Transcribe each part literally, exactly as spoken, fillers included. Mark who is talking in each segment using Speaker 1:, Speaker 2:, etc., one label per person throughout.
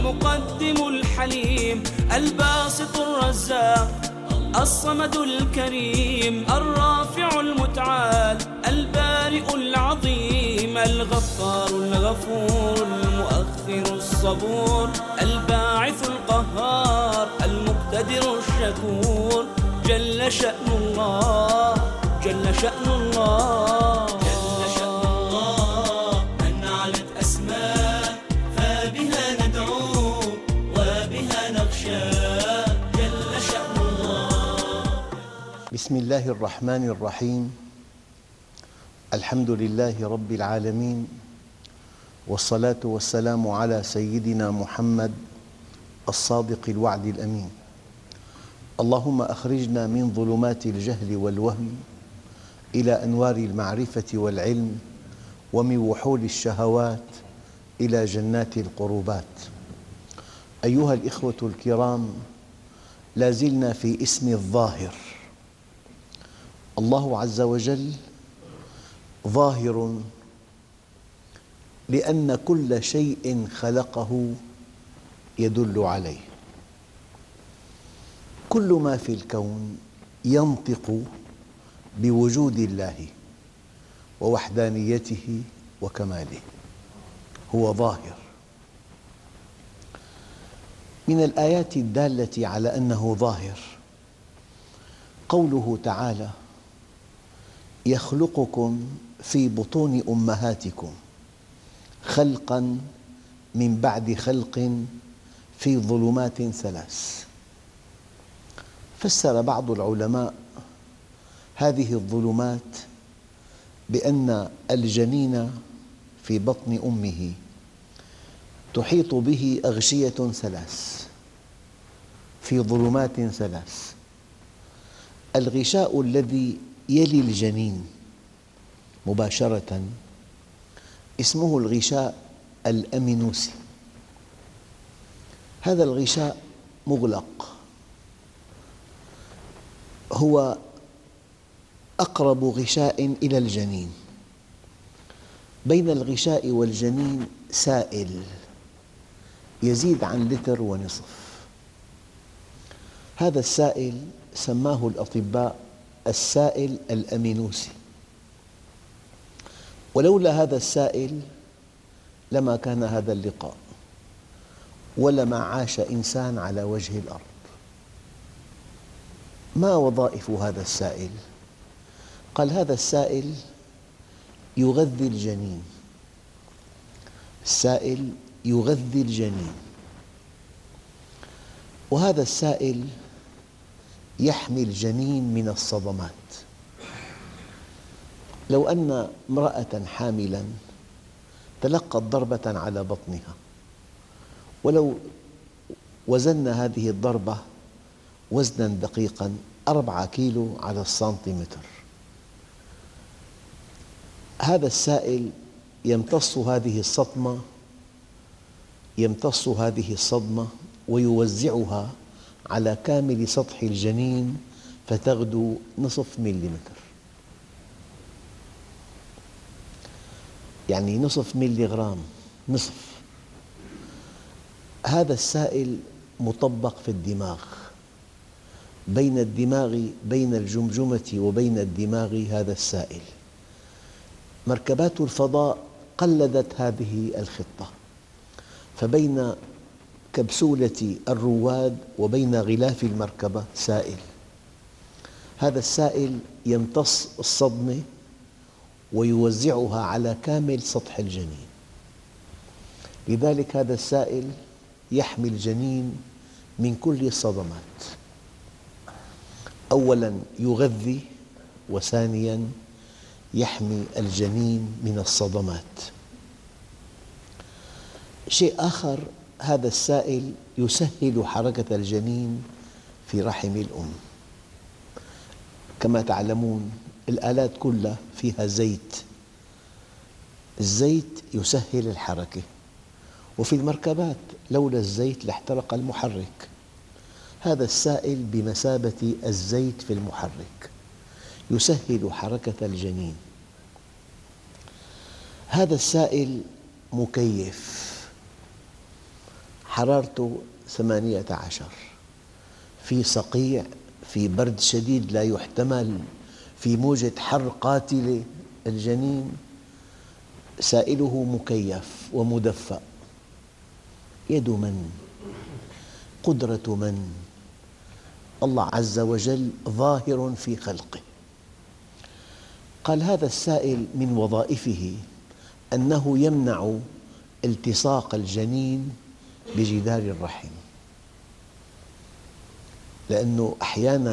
Speaker 1: المقدم الحليم الباسط الرزاق الصمد الكريم الرافع المتعال البارئ العظيم الغفار الغفور المؤخر الصبور الباعث القهار المقتدر الشكور جل شأن الله جل شأن الله جل شأن الله من علت أسماء فبها ندعو وبها نخشى جل شأن الله.
Speaker 2: بسم الله الرحمن الرحيم. الحمد لله رب العالمين، والصلاة والسلام على سيدنا محمد الصادق الوعد الأمين. اللهم أخرجنا من ظلمات الجهل والوهم إلى أنوار المعرفة والعلم، ومن وحول الشهوات إلى جنات القربات. أيها الإخوة الكرام، لا زلنا في اسم الظاهر. الله عز وجل ظاهر لأن كل شيء خلقه يدل عليه. كل ما في الكون ينطق بوجود الله ووحدانيته وكماله، هو ظاهر. من الآيات الدالة على أنه ظاهر قوله تعالى: يخلقكم في بطون أمهاتكم خلقاً من بعد خلق في ظلمات ثلاث. فسر بعض العلماء هذه الظلمات بأن الجنين في بطن أمه تحيط به أغشية ثلاث في ظلمات ثلاث. الغشاء الذي يلي الجنين مباشرة اسمه الغشاء الأمينوسي. هذا الغشاء مغلق، هو أقرب غشاء إلى الجنين. بين الغشاء والجنين سائل يزيد عن لتر ونصف. هذا السائل سماه الأطباء السائل الأمينوسي، ولولا هذا السائل لما كان هذا اللقاء ولما عاش إنسان على وجه الأرض. ما وظائف هذا السائل؟ قال: هذا السائل يغذي الجنين، السائل يغذي الجنين، وهذا السائل يحمي الجنين من الصدمات. لو أن امرأة حاملاً تلقت ضربة على بطنها، ولو وزننا هذه الضربة وزناً دقيقاً أربعة كيلو على السنتيمتر، هذا السائل يمتص هذه الصدمة يمتص هذه الصدمة ويوزعها على كامل سطح الجنين فتغدو نصف مليمتر، يعني نصف ملي غرام، نصف. هذا السائل مطبق في الدماغ، بين الدماغ بين الجمجمة وبين الدماغ هذا السائل. مركبات الفضاء قلدت هذه الخطة، فبين كبسولة الرواد وبين غلاف المركبة سائل. هذا السائل يمتص الصدمة ويوزعها على كامل سطح الجنين. لذلك هذا السائل يحمي الجنين من كل الصدمات. أولاً يغذي، وثانياً يحمي الجنين من الصدمات. شيء آخر، هذا السائل يسهل حركة الجنين في رحم الأم. كما تعلمون الآلات كلها فيها زيت، الزيت يسهل الحركة، وفي المركبات لولا الزيت لاحترق المحرك. هذا السائل بمثابة الزيت في المحرك، يسهل حركة الجنين. هذا السائل مكيف، حرارته ثمانية عشر، في صقيع، في برد شديد لا يحتمل، في موجة حر قاتلة. الجنين سائله مكيف ومدفأ. يد من؟ قدرة من؟ الله عز وجل ظاهر في خلقه. قال هذا السائل من وظائفه أنه يمنع التصاق الجنين بجدار الرحم، لأنه أحياناً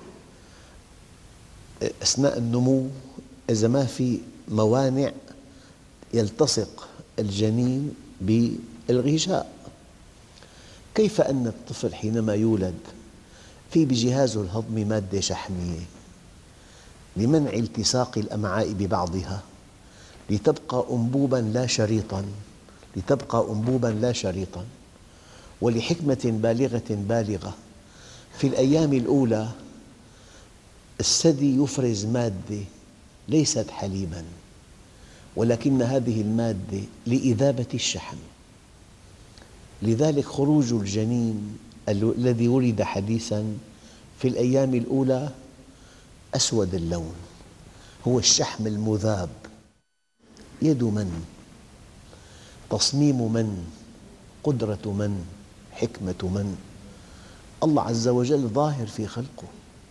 Speaker 2: أثناء النمو إذا ما في موانع يلتصق الجنين بالغشاء. كيف أن الطفل حينما يولد في بجهازه الهضمي مادة شحمية لمنع التصاق الأمعاء ببعضها لتبقى أنبوباً لا شريطاً لتبقى أنبوباً لا شريطاً ولحكمة بالغة بالغة. في الأيام الأولى الثدي يفرز مادة ليست حليباً، ولكن هذه المادة لإذابة الشحم. لذلك خروج الجنين الذي ولد حديثاً في الأيام الأولى أسود اللون، هو الشحم المذاب. يد من؟ تصميم من؟ قدرة من؟ حكمة من؟ الله عز وجل ظاهر في خلقه.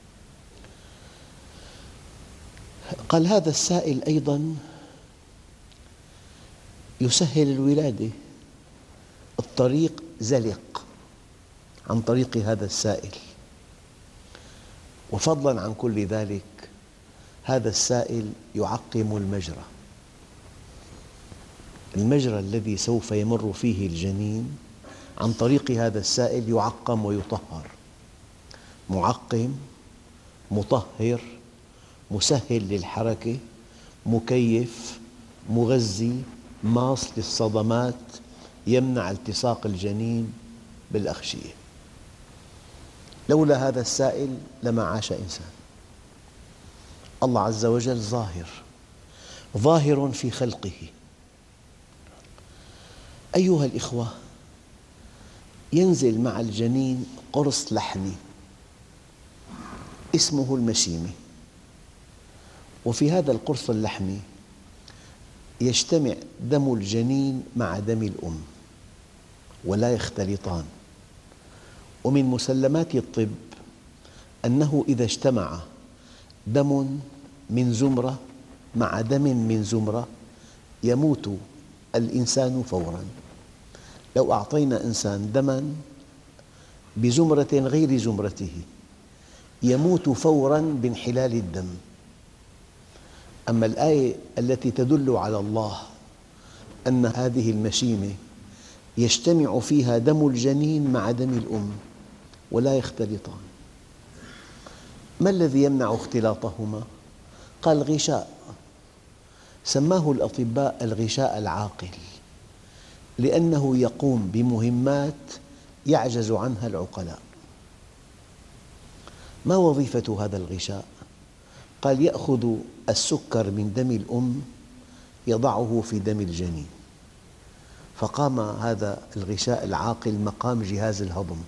Speaker 2: قال هذا السائل أيضاً يسهل الولادة، الطريق زلق عن طريق هذا السائل. وفضلاً عن كل ذلك هذا السائل يعقم المجرى، المجرى الذي سوف يمر فيه الجنين عن طريق هذا السائل يعقم ويطهر. معقم، مطهر، مسهل للحركة، مكيف، مغذي، ماص للصدمات، يمنع التصاق الجنين بالأغشية. لولا هذا السائل لما عاش إنسان. الله عز وجل ظاهر ظاهر في خلقه. أيها الإخوة، ينزل مع الجنين قرص لحمي اسمه المشيمة، وفي هذا القرص اللحمي يجتمع دم الجنين مع دم الأم ولا يختلطان. ومن مسلمات الطب أنه إذا اجتمع دم من زمرة مع دم من زمرة يموت الإنسان فوراً. لو أعطينا إنسان دماً بزمرة غير زمرته يموت فوراً بانحلال الدم. أما الآية التي تدل على الله أن هذه المشيمة يجتمع فيها دم الجنين مع دم الأم ولا يختلطان. ما الذي يمنع اختلاطهما؟ قال غشاء، سماه الأطباء الغشاء العاقل، لأنه يقوم بمهمات يعجز عنها العقلاء. ما وظيفة هذا الغشاء؟ قال يأخذ السكر من دم الأم يضعه في دم الجنين، فقام هذا الغشاء العاقل مقام جهاز الهضم.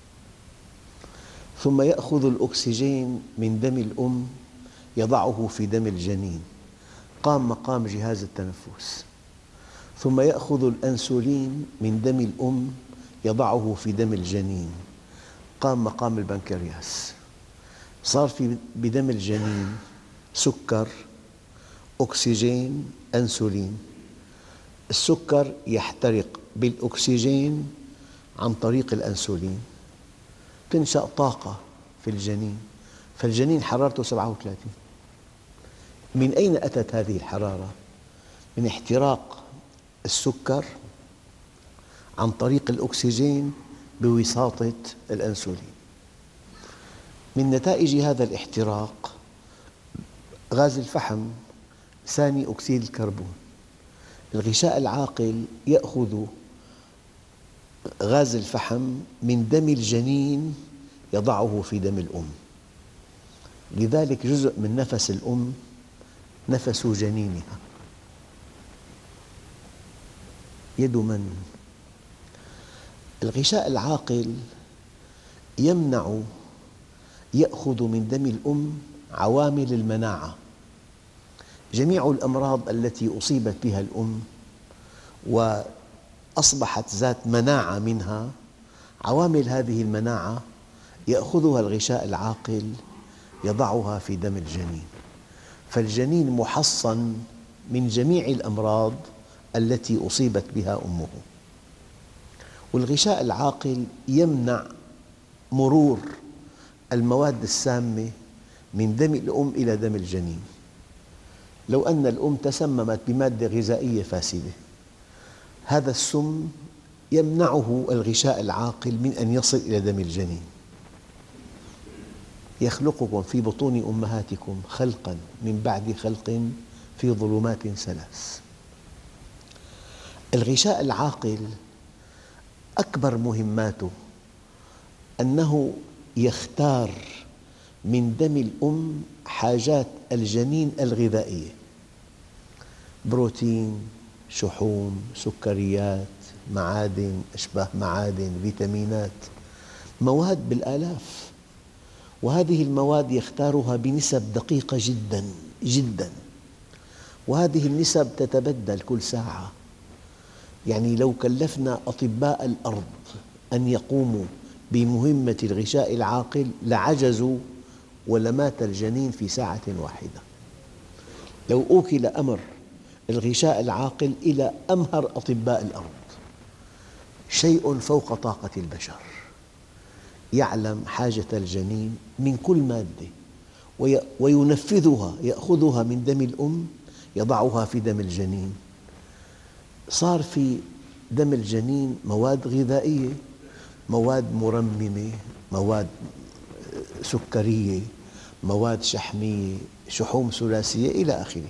Speaker 2: ثم يأخذ الأكسجين من دم الأم يضعه في دم الجنين، قام مقام جهاز التنفس. ثم يأخذ الأنسولين من دم الأم يضعه في دم الجنين، قام مقام البنكرياس. صار في بدم الجنين سكر، أكسجين، أنسولين. السكر يحترق بالأكسجين عن طريق الأنسولين، تنشأ طاقة في الجنين، فالجنين حرارته سبعة وثلاثين. من أين أتت هذه الحرارة؟ من احتراق السكر عن طريق الأكسجين بوساطة الأنسولين. من نتائج هذا الاحتراق غاز الفحم، ثاني أكسيد الكربون. الغشاء العاقل يأخذ غاز الفحم من دم الجنين يضعه في دم الأم. لذلك جزء من نفس الأم نفس جنينها. يد من؟ الغشاء العاقل يمنع يأخذ من دم الأم عوامل المناعة. جميع الأمراض التي أصيبت بها الأم وأصبحت ذات مناعة منها، عوامل هذه المناعة يأخذها الغشاء العاقل يضعها في دم الجنين، فالجنين محصن من جميع الأمراض التي أصيبت بها أمه. والغشاء العاقل يمنع مرور المواد السامة من دم الأم إلى دم الجنين. لو أن الأم تسممت بمادة غذائية فاسدة، هذا السم يمنعه الغشاء العاقل من أن يصل إلى دم الجنين. يخلقكم في بطون أمهاتكم خلقاً من بعد خلق في ظلمات ثلاث. الغشاء العاقل أكبر مهماته أنه يختار من دم الأم حاجات الجنين الغذائية: بروتين، شحوم، سكريات، معادن، أشباه معادن، فيتامينات، مواد بالآلاف. وهذه المواد يختارها بنسب دقيقة جدا جدا، وهذه النسب تتبدل كل ساعة. يعني لو كلفنا أطباء الأرض أن يقوموا بمهمة الغشاء العاقل لعجزوا ولمات الجنين في ساعة واحدة. لو أوكل أمر الغشاء العاقل إلى أمهر أطباء الأرض، شيء فوق طاقة البشر، يعلم حاجة الجنين من كل مادة وينفذها، يأخذها من دم الأم يضعها في دم الجنين. صار في دم الجنين مواد غذائية، مواد مرممة، مواد سكرية، مواد شحمية، شحوم ثلاثية إلى آخره.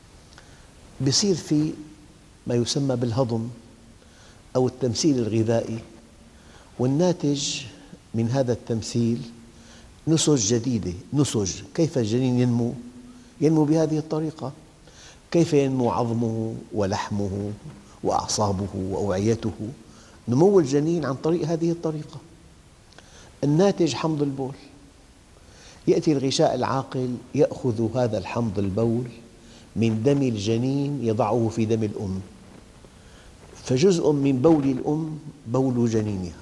Speaker 2: يصير في ما يسمى بالهضم أو التمثيل الغذائي، والناتج من هذا التمثيل نسج جديدة. نسج، كيف الجنين ينمو؟ ينمو بهذه الطريقة. كيف ينمو عظمه ولحمه وأعصابه وأوعيته؟ نمو الجنين عن طريق هذه الطريقة. الناتج حمض البول. يأتي الغشاء العاقل يأخذ هذا الحمض البول من دم الجنين يضعه في دم الأم، فجزء من بول الأم بول جنينها.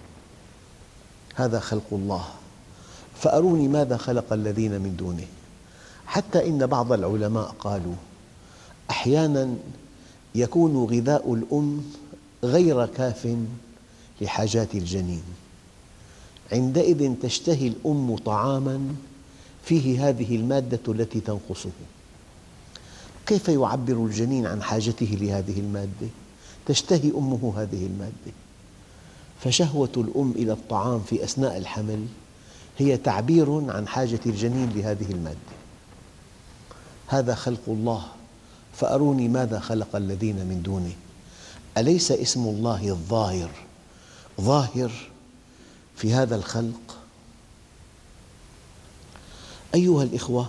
Speaker 2: هذا خلق الله، فأروني ماذا خلق الذين من دونه. حتى إن بعض العلماء قالوا أحياناً يكون غذاء الأم غير كاف لحاجات الجنين، عندئذ تشتهي الأم طعاماً فيه هذه المادة التي تنقصه. كيف يعبر الجنين عن حاجته لهذه المادة؟ تشتهي أمه هذه المادة، فشهوة الأم إلى الطعام في أثناء الحمل هي تعبير عن حاجة الجنين لهذه المادة. هذا خلق الله، فأروني ماذا خلق الذين من دونه. أليس اسم الله الظاهر ظاهر في هذا الخلق؟ أيها الإخوة،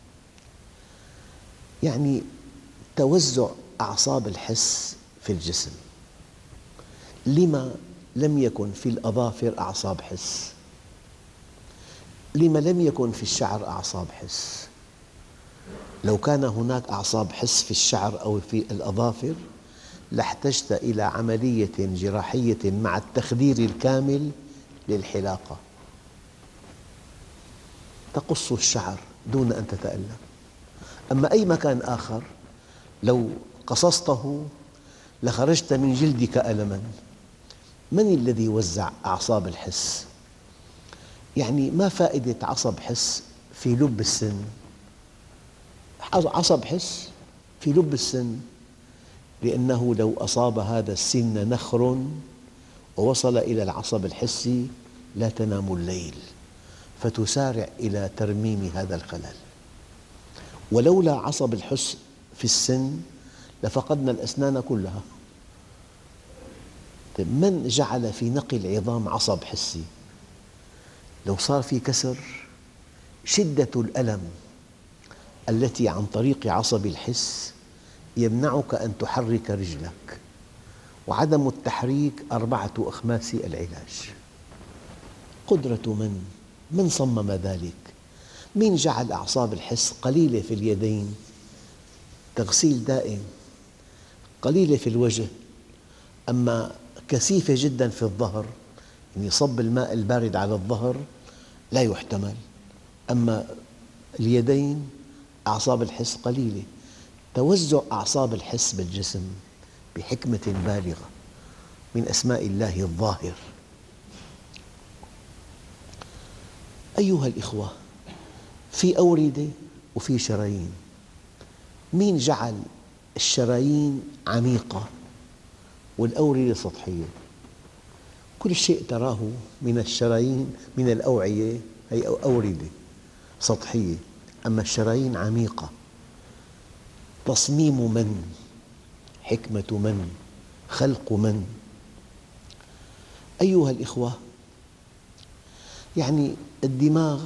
Speaker 2: يعني توزع أعصاب الحس في الجسم. لما لم يكن في الأظافر أعصاب حس؟ لما لم يكن في الشعر أعصاب حس؟ لو كان هناك أعصاب حس في الشعر أو في الأظافر لاحتجت إلى عملية جراحية مع التخدير الكامل للحلاقة، تقص الشعر دون أن تتألم. أما أي مكان آخر لو قصصته لخرجت من جلدك ألماً. من الذي وزع أعصاب الحس؟ يعني ما فائدة عصب حس في لب السن؟ عصب حس في لب السن، لأنه لو أصاب هذا السن نخر ووصل إلى العصب الحسي لا تنام الليل، فتسارع إلى ترميم هذا الخلل. ولولا عصب الحس في السن لفقدنا الأسنان كلها. من جعل في نقي العظام عصب حسي؟ لو صار في كسر، شدة الألم التي عن طريق عصب الحس يمنعك أن تحرك رجلك، وعدم التحريك أربعة أخماس العلاج. قدرة من؟ من صمم ذلك؟ من جعل أعصاب الحس قليلة في اليدين، تغسيل دائم، قليلة في الوجه، أما كثيفة جدا في الظهر، يعني صب الماء البارد على الظهر لا يحتمل، أما اليدين أعصاب الحس قليلة. توزع أعصاب الحس بالجسم بحكمة بالغة من أسماء الله الظاهر. أيها الإخوة، في أوردة وفي شرايين. مين جعل الشرايين عميقة والأوردة سطحية؟ كل شيء تراه من الشرايين من الأوعية هي أوردة سطحية، أما الشرايين عميقة. تصميم من؟ حكمة من؟ خلق من؟ أيها الإخوة، يعني الدماغ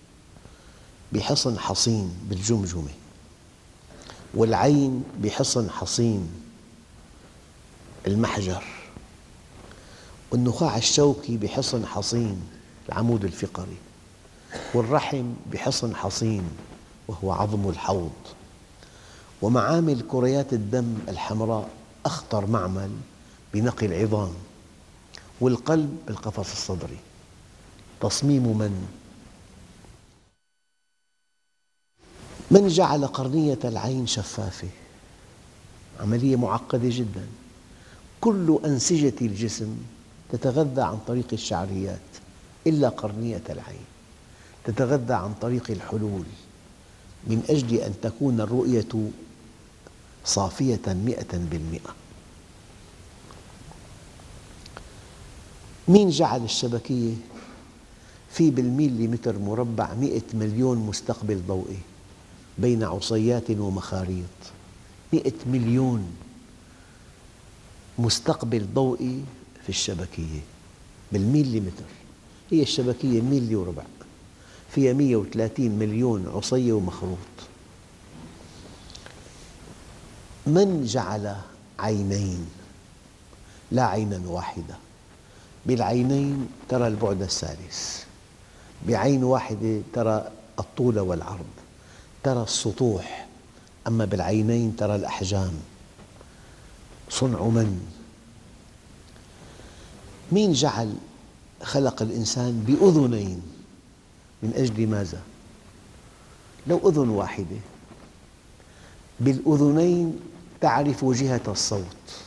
Speaker 2: بحصن حصين بالجمجمة، والعين بحصن حصين المحجر، والنخاع الشوكي بحصن حصين العمود الفقري، والرحم بحصن حصين وهو عظم الحوض، ومعامل كريات الدم الحمراء أخطر معمل بنقي العظام، والقلب بالقفص الصدري. تصميم من؟ من جعل قرنية العين شفافة؟ عملية معقدة جدا. كل أنسجة الجسم تتغذى عن طريق الشعريات إلا قرنية العين، تتغذى عن طريق الحلول من أجل أن تكون الرؤية صافية مئة بالمئة. مين جعل الشبكية؟ في بالميليمتر مربع مئة مليون مستقبل ضوئي بين عصيات ومخاريط. مئة مليون مستقبل ضوئي في الشبكية بالميليمتر. هي الشبكية ميلي وربع، فيها مئة وثلاثين مليون عصية ومخروط. من جعل عينين لا عينا واحدة؟ بالعينين ترى البعد الثالث، بعين واحدة ترى الطول والعرض، ترى السطوح، أما بالعينين ترى الأحجام. صنع من؟ مين جعل خلق الإنسان بأذنين؟ من أجل ماذا؟ لو أذن واحدة، بالأذنين تعرف جهة الصوت،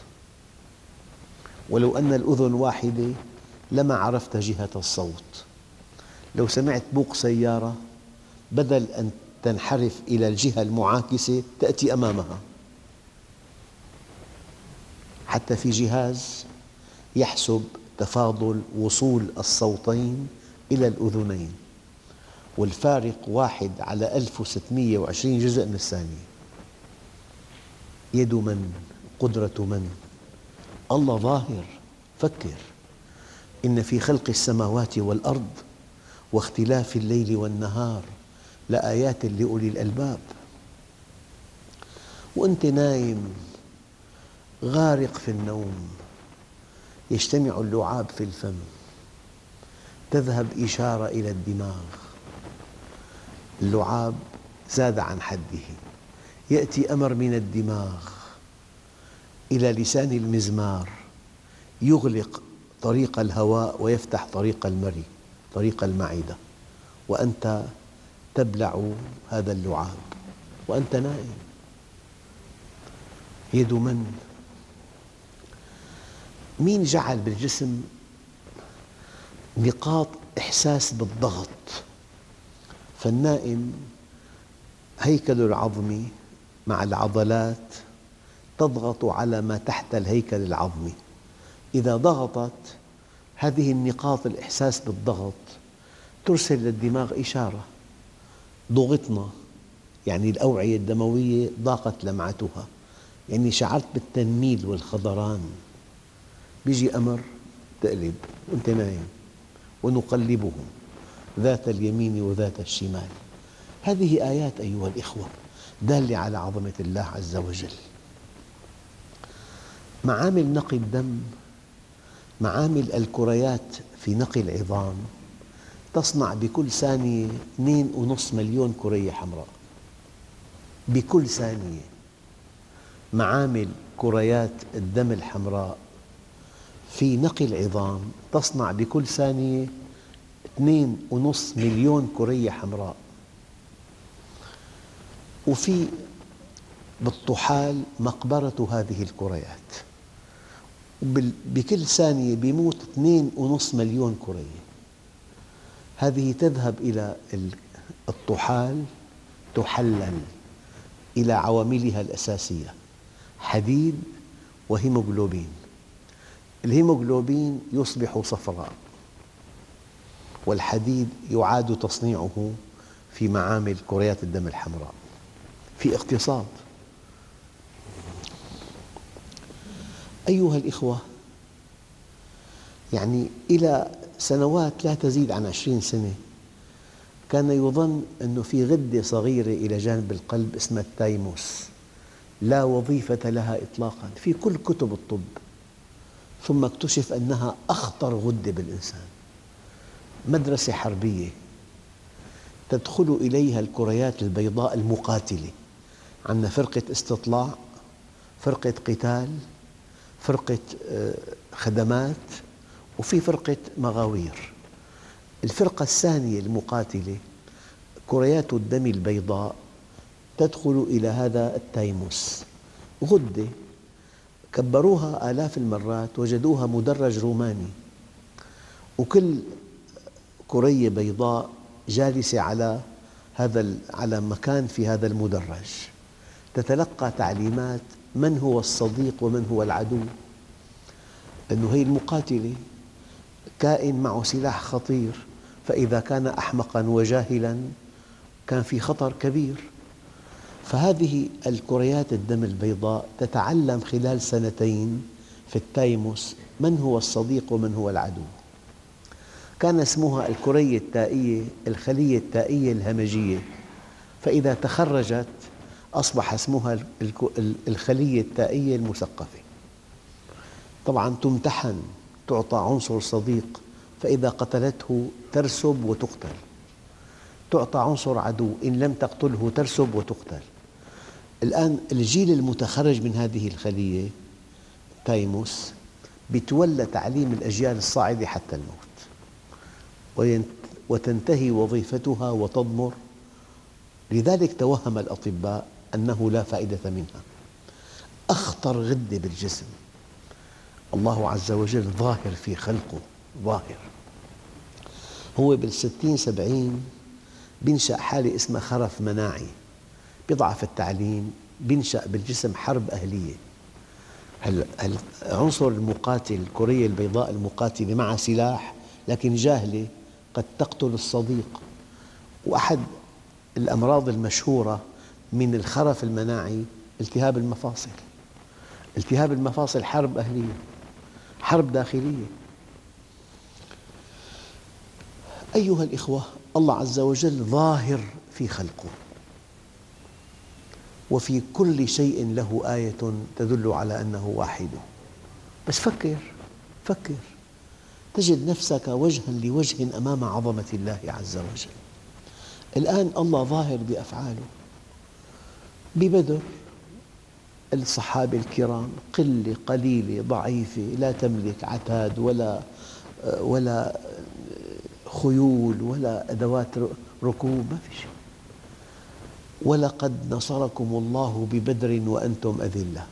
Speaker 2: ولو أن الأذن واحدة لما عرفت جهة الصوت. لو سمعت بوق سيارة بدل أن تنحرف إلى الجهة المعاكسة تأتي أمامها. حتى في جهاز يحسب تفاضل وصول الصوتين إلى الأذنين، والفارق واحد على ألف وستمئة وعشرين جزء من الثانية. يد من؟ قدرة من؟ الله ظاهر. فكر، إن في خلق السماوات والأرض واختلاف الليل والنهار لآيات لأولي الألباب. وأنت نايم غارق في النوم، يجتمع اللعاب في الفم، تذهب إشارة إلى الدماغ، اللعاب زاد عن حده، يأتي أمر من الدماغ إلى لسان المزمار يغلق طريق الهواء ويفتح طريق المري، طريق المعدة، وأنت تبلع هذا اللعاب وأنت نائم. يد من؟ مين جعل بالجسم نقاط إحساس بالضغط؟ فالنائم هيكل العظمي مع العضلات تضغط على ما تحت الهيكل العظمي. إذا ضغطت هذه النقاط الإحساس بالضغط ترسل للدماغ إشارة: ضغطنا، يعني الأوعية الدموية ضاقت لمعتها، يعني شعرت بالتنميل والخضران. بيجي أمر تقلب وأنت نايم، ونقلبهم ذات اليمين وذات الشمال. هذه آيات أيها الإخوة دالة على عظمة الله عز وجل. معامل نقي الدم، معامل الكريات في نقي العظام تصنع بكل ثانية اثنين ونصف مليون كرية حمراء. بكل ثانية معامل كريات الدم الحمراء في نقي العظام تصنع بكل ثانية اثنين ونصف مليون كرية حمراء. وفي بالطحال مقبرة هذه الكريات، بكل ثانية بيموت اثنين ونصف مليون كرية. هذه تذهب إلى الطحال تحلل إلى عواملها الأساسية: حديد وهيموغلوبين. الهيموغلوبين يصبح صفراء، والحديد يعاد تصنيعه في معامل كريات الدم الحمراء. في اقتصاد. أيها الإخوة، يعني إلى سنوات لا تزيد عن عشرين سنة كان يظن أن في غدة صغيرة إلى جانب القلب اسمها التايموس، لا وظيفة لها إطلاقاً في كل كتب الطب، ثم اكتشف أنها أخطر غدة بالإنسان. مدرسة حربية تدخل إليها الكريات البيضاء المقاتلة. عندنا فرقة استطلاع، فرقة قتال، فرقة خدمات، وفي فرقة مغاوير. الفرقة الثانية المقاتلة كريات الدم البيضاء تدخل إلى هذا التايموس، غدة كبروها آلاف المرات وجدوها مدرج روماني، وكل كرية بيضاء جالسة على هذا على مكان في هذا المدرج تتلقى تعليمات من هو الصديق ومن هو العدو، لأنه هي المقاتلة كائن معه سلاح خطير، فإذا كان أحمقاً وجاهلاً كان في خطر كبير. فهذه الكريات الدم البيضاء تتعلم خلال سنتين في التايموس من هو الصديق ومن هو العدو. كان اسمها الكرية التائية، الخلية التائية الهمجية، فإذا تخرجت أصبح اسمها الخلية التائية المثقفة. طبعاً تمتحن، تعطى عنصر صديق، فإذا قتلته ترسب وتقتل. تعطى عنصر عدو، إن لم تقتله ترسب وتقتل. الآن الجيل المتخرج من هذه الخلية تايموس يتولى تعليم الأجيال الصاعدة حتى الموت، وتنتهي وظيفتها وتضمر. لذلك توهم الأطباء أنه لا فائدة منها. أخطر غدة بالجسم، الله عز وجل ظاهر في خلقه، ظاهر. هو بالستين سبعين بينشأ حالة اسمها خرف مناعي، بيضعف التعليم، بينشأ بالجسم حرب أهلية. العنصر المقاتل، الكرية البيضاء المقاتلة مع سلاح لكن جاهلة، قد تقتل الصديق. وأحد الأمراض المشهورة من الخرف المناعي التهاب المفاصل. التهاب المفاصل حرب أهلية، حرب داخلية. أيها الإخوة، الله عز وجل ظاهر في خلقه، وفي كل شيء له آية تدل على أنه واحد. بس فكر فكر تجد نفسك وجها لوجه أمام عظمة الله عز وجل. الآن الله ظاهر بأفعاله. ببدر الصحابة الكرام قلة قليلة ضعيفة لا تملك عتاد ولا ولا خيول ولا أدوات ركوب، ما في شيء. ولقد نصركم الله ببدر وأنتم أذلة.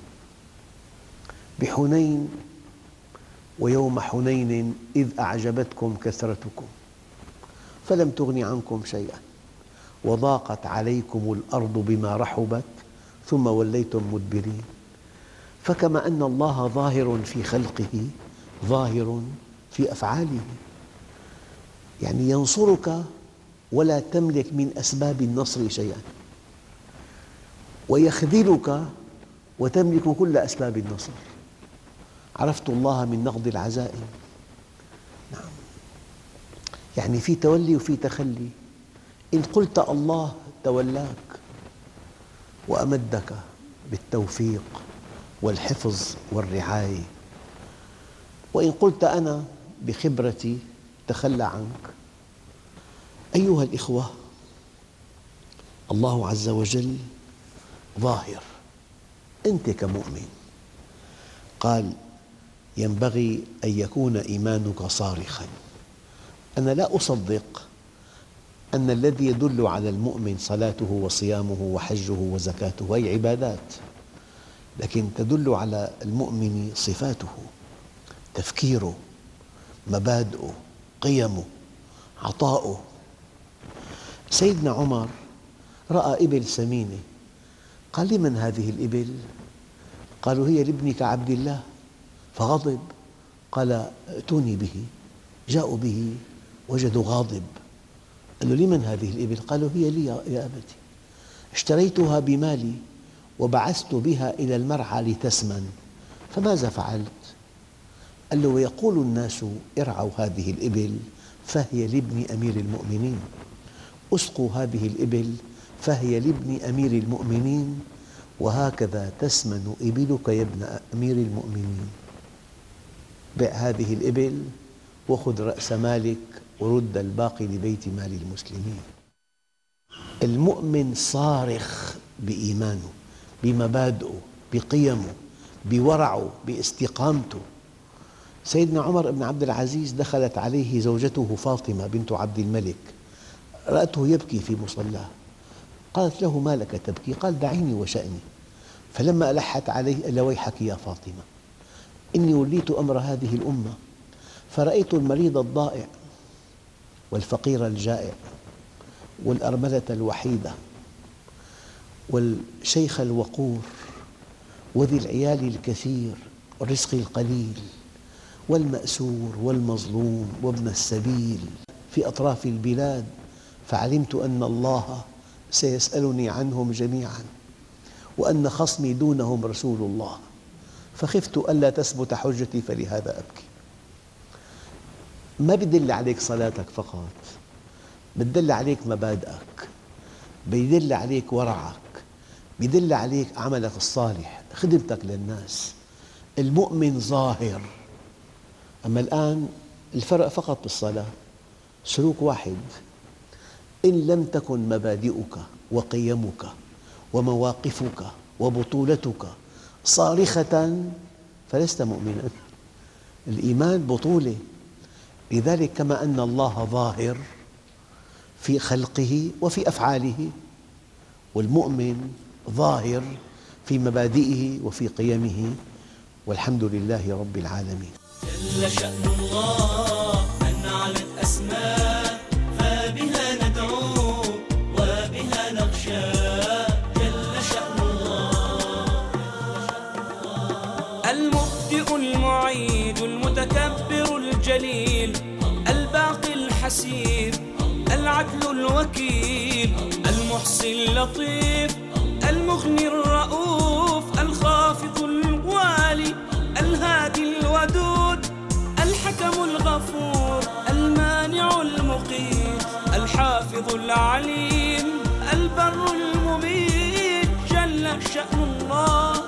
Speaker 2: بحنين ويوم حنين إذ أعجبتكم كثرتكم فلم تغن عنكم شيئا وضاقت عليكم الأرض بما رحبت ثم وليتم مدبرين. فكما أن الله ظاهر في خلقه ظاهر في أفعاله، يعني ينصرك ولا تملك من أسباب النصر شيئا، ويخذلك وتملك كل أسباب النصر. عرفت الله من نقض العزائم. نعم، يعني في تولي وفي تخلي. إن قلت الله تولاك وأمدك بالتوفيق والحفظ والرعاية. وإن قلت أنا بخبرتي تخلى عنك. أيها الإخوة، الله عز وجل ظاهر، أنت كمؤمن قال ينبغي أن يكون إيمانك صارخاً. أنا لا أصدق أن الذي يدل على المؤمن صلاته وصيامه وحجه وزكاته هي عبادات، لكن تدل على المؤمن صفاته، تفكيره، مبادئه، قيمه، عطاؤه. سيدنا عمر رأى إبل سمينة، قال لمن هذه الإبل؟ قالوا هي لابنك عبد الله، فغضب، قال ائتوني به. جاءوا به وجدوا غاضب، قال له لمن هذه الإبل؟ قالوا هي لي يا أبتي، اشتريتها بمالي وبعثت بها إلى المرعى لتسمن، فماذا فعلت؟ قال له ويقول الناس ارعوا هذه الإبل فهي لابن أمير المؤمنين، اسقوا هذه الإبل فهي لابن أمير المؤمنين، وهكذا تسمن إبلك يا ابن أمير المؤمنين. بع هذه الإبل وخذ رأس مالك ورد الباقي لبيت مال المسلمين. المؤمن صارخ بإيمانه، بمبادئه، بقيمه، بورعه، باستقامته. سيدنا عمر بن عبد العزيز دخلت عليه زوجته فاطمة بنت عبد الملك، رأته يبكي في مصلاه، قالت له ما لك تبكي؟ قال دعيني وشأني. فلما ألحت عليه قال ويحك يا فاطمة، إني وليت أمر هذه الأمة فرأيت المريض الضائع والفقير الجائع والأرملة الوحيدة والشيخ الوقور وذي العيال الكثير والرزق القليل والمأسور والمظلوم وابن السبيل في أطراف البلاد، فعلمت أن الله سيسألني عنهم جميعاً وأن خصمي دونهم رسول الله، فخفت ألا تثبت حجتي فلهذا أبكي. ما بدل عليك صلاتك فقط، بدل عليك مبادئك، بدل عليك ورعك، بدل عليك عملك الصالح، خدمتك للناس. المؤمن ظاهر. أما الآن الفرق فقط بالصلاة، سلوك واحد. إن لم تكن مبادئك وقيمك ومواقفك وبطولتك صارخة فلست مؤمناً. الإيمان بطولة. لذلك كما أن الله ظاهر في خلقه وفي أفعاله، والمؤمن ظاهر في مبادئه وفي قيمه، والحمد لله رب العالمين.
Speaker 1: جل شأن الله أن علت أسماء فبها ندعو وبها نخشى. جل شأن الله المبدئ المعيد المتكبر الجليل الباقي الحسيب العدل الوكيل المحصي اللطيف المغني الرؤوف الخافض الوالي الهادي الودود الحكم الغفور المانع المقيت الحافظ العليم البر المميت. جل شأن الله